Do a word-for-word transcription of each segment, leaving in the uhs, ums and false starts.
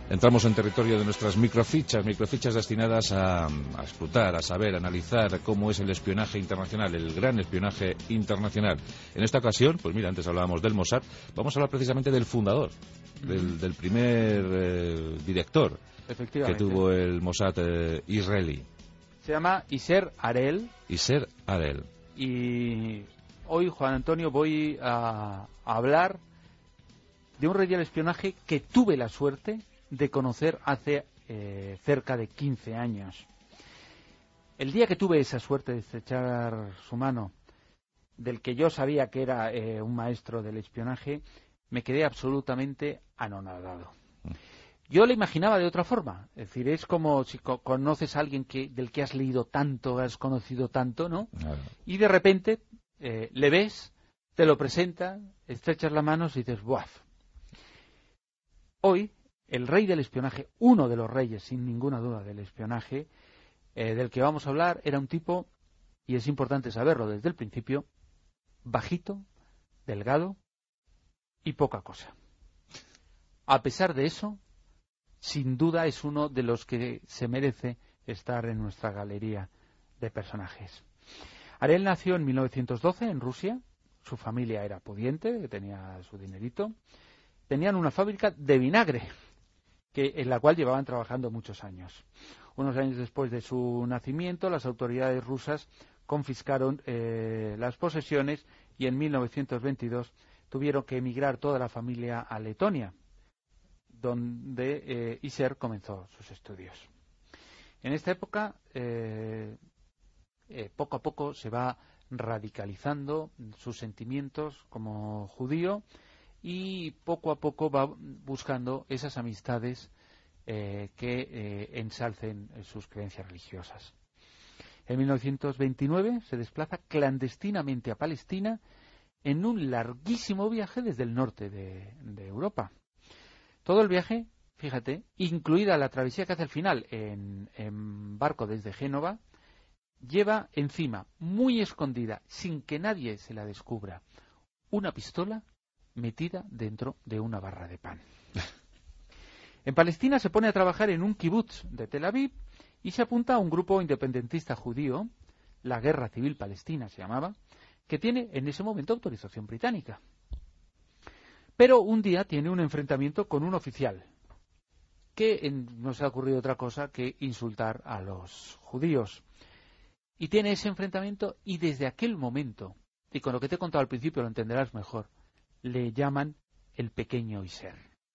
Entramos en territorio de nuestras microfichas, microfichas destinadas a, a escrutar, a saber, a analizar cómo es el espionaje internacional, el gran espionaje internacional. En esta ocasión, pues mira, antes hablábamos del Mossad, vamos a hablar precisamente del fundador, del, del primer eh, director que tuvo el Mossad eh, israelí. Se llama Yisser Harel. Yisser Harel. Y hoy, Juan Antonio, voy a, a hablar de un rey del espionaje que tuve la suerte de conocer hace eh, cerca de quince años. El día que tuve esa suerte de estrechar su mano, del que yo sabía que era eh, un maestro del espionaje, me quedé absolutamente anonadado. Yo lo imaginaba de otra forma, es decir, es como si co conoces a alguien que, del que has leído tanto, has conocido tanto, ¿no? Claro. Y de repente eh, le ves, te lo presenta, estrechas las manos y dices, ¡buaf! Hoy, el rey del espionaje, uno de los reyes, sin ninguna duda, del espionaje, eh, del que vamos a hablar, era un tipo, y es importante saberlo desde el principio, bajito, delgado y poca cosa. A pesar de eso, sin duda es uno de los que se merece estar en nuestra galería de personajes. Harel nació en mil novecientos doce en Rusia. Su familia era pudiente, tenía su dinerito. Tenían una fábrica de vinagre, que, en la cual llevaban trabajando muchos años. Unos años después de su nacimiento, las autoridades rusas confiscaron eh, las posesiones y en mil novecientos veintidós tuvieron que emigrar toda la familia a Letonia, donde eh, Yisser comenzó sus estudios. En esta época, eh, eh, poco a poco se va radicalizando sus sentimientos como judío y poco a poco va buscando esas amistades eh, que eh, ensalcen sus creencias religiosas. En mil novecientos veintinueve se desplaza clandestinamente a Palestina en un larguísimo viaje desde el norte de, de Europa. Todo el viaje, fíjate, incluida la travesía que hace al final en, en barco desde Génova, lleva encima, muy escondida, sin que nadie se la descubra, una pistola metida dentro de una barra de pan. En Palestina se pone a trabajar en un kibutz de Tel Aviv y se apunta a un grupo independentista judío, la Guerra Civil Palestina se llamaba, que tiene en ese momento autorización británica. Pero un día tiene un enfrentamiento con un oficial, que en, no se ha ocurrido otra cosa que insultar a los judíos. Y tiene ese enfrentamiento y desde aquel momento, y con lo que te he contado al principio lo entenderás mejor, le llaman el pequeño Yisser.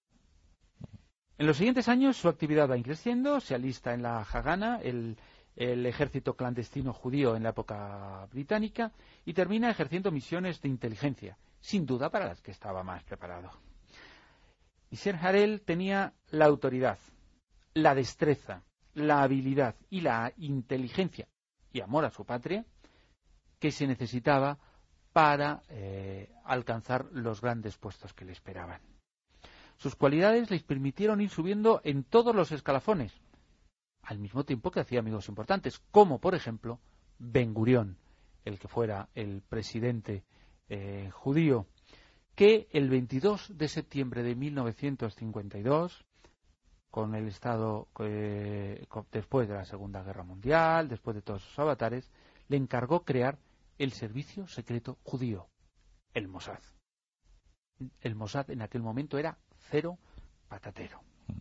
En los siguientes años su actividad va creciendo, se alista en la Hagana, el, el ejército clandestino judío en la época británica, y termina ejerciendo misiones de inteligencia, sin duda para las que estaba más preparado. Yisser Harel tenía la autoridad, la destreza, la habilidad y la inteligencia y amor a su patria que se necesitaba para eh, alcanzar los grandes puestos que le esperaban. Sus cualidades les permitieron ir subiendo en todos los escalafones, al mismo tiempo que hacía amigos importantes, como por ejemplo Ben Gurión, el que fuera el presidente eh, judío, que el veintidós de septiembre de mil novecientos cincuenta y dos, con el Estado eh, después de la Segunda Guerra Mundial, después de todos sus avatares, le encargó crear el servicio secreto judío, el Mossad. El Mossad en aquel momento era cero patatero.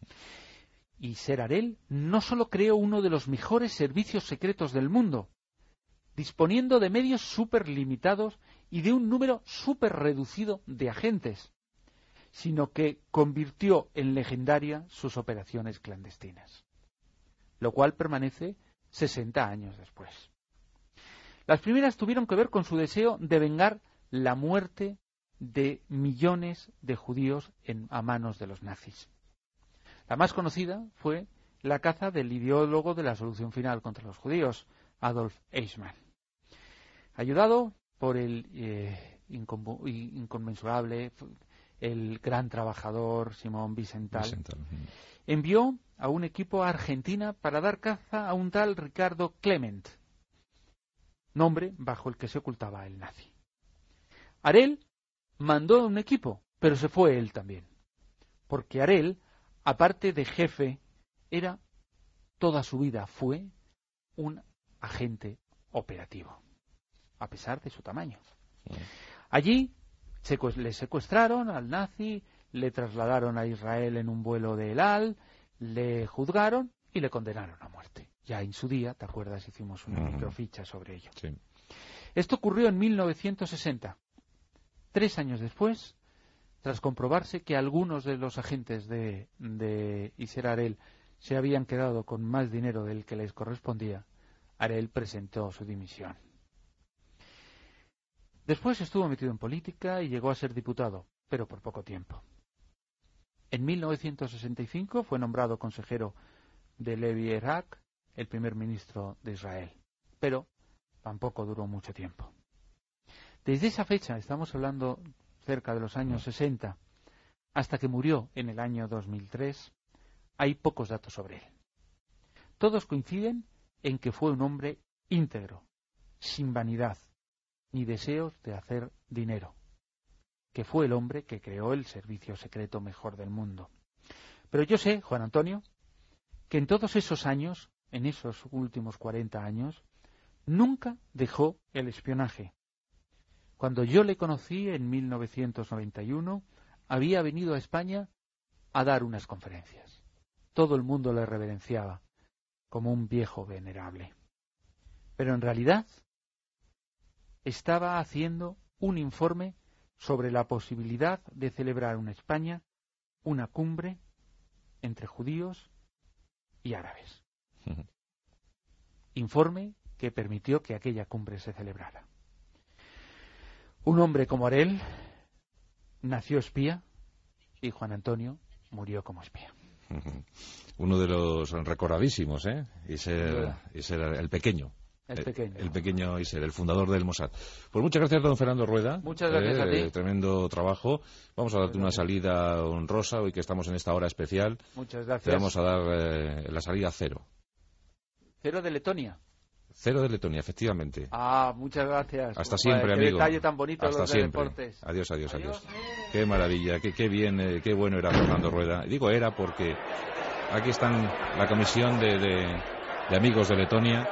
Y Yisser Harel no solo creó uno de los mejores servicios secretos del mundo, disponiendo de medios súper limitados y de un número súper reducido de agentes, sino que convirtió en legendaria sus operaciones clandestinas, lo cual permanece sesenta años después. Las primeras tuvieron que ver con su deseo de vengar la muerte de millones de judíos en, a manos de los nazis. La más conocida fue la caza del ideólogo de la solución final contra los judíos, Adolf Eichmann. Ayudado por el eh, inconmensurable, el gran trabajador Simón Wiesenthal, Wiesenthal, envió a un equipo a Argentina para dar caza a un tal Ricardo Clement, nombre bajo el que se ocultaba el nazi. Harel mandó un equipo, pero se fue él también, porque Harel aparte de jefe, era toda su vida fue un agente operativo, a pesar de su tamaño. Allí le secuestraron al nazi, le trasladaron a Israel en un vuelo de El Al, le juzgaron y le condenaron a muerte. Ya en su día, ¿te acuerdas? Hicimos una uh-huh. microficha sobre ello. Sí. Esto ocurrió en mil novecientos sesenta. Tres años después, tras comprobarse que algunos de los agentes de, de Yasser Harel se habían quedado con más dinero del que les correspondía, Harel presentó su dimisión. Después estuvo metido en política y llegó a ser diputado, pero por poco tiempo. En mil novecientos sesenta y cinco fue nombrado consejero de Levi Erak, el primer ministro de Israel, pero tampoco duró mucho tiempo. Desde esa fecha, estamos hablando cerca de los años sesenta, hasta que murió en el año dos mil tres, hay pocos datos sobre él. Todos coinciden en que fue un hombre íntegro, sin vanidad, ni deseos de hacer dinero, que fue el hombre que creó el servicio secreto mejor del mundo. Pero yo sé, Juan Antonio, que en todos esos años, en esos últimos cuarenta años, nunca dejó el espionaje. Cuando yo le conocí en mil novecientos noventa y uno, había venido a España a dar unas conferencias. Todo el mundo le reverenciaba como un viejo venerable. Pero en realidad estaba haciendo un informe sobre la posibilidad de celebrar en España una cumbre entre judíos y árabes. Uh-huh. Informe que permitió que aquella cumbre se celebrara. Un hombre como Harel nació espía y Juan Antonio murió como espía. Uh-huh. Uno de los recordadísimos, ¿eh? Yasser, Yasser el pequeño. El pequeño. El, el pequeño Yasser, el fundador del Mossad. Pues muchas gracias, don Fernando Rueda. Muchas gracias eh, a ti. Tremendo trabajo. Vamos a darte una salida honrosa hoy que estamos en esta hora especial. Muchas gracias. Te vamos a dar eh, la salida cero. Cero de Letonia. Cero de Letonia, efectivamente. Ah, muchas gracias. Hasta siempre, qué amigo. Qué detalle tan bonito. Hasta los siempre. De deportes. Adiós, adiós, adiós. adiós. Qué maravilla, qué, qué bien, eh, qué bueno era Fernando Rueda. Digo era porque aquí están la comisión de, de, de amigos de Letonia.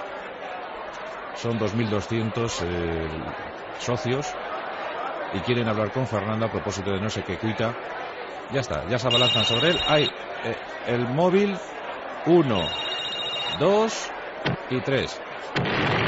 Son dos mil doscientos eh, socios y quieren hablar con Fernando a propósito de no sé qué cuita. Ya está, ya se abalanzan sobre él. Hay eh, el móvil uno, dos y tres.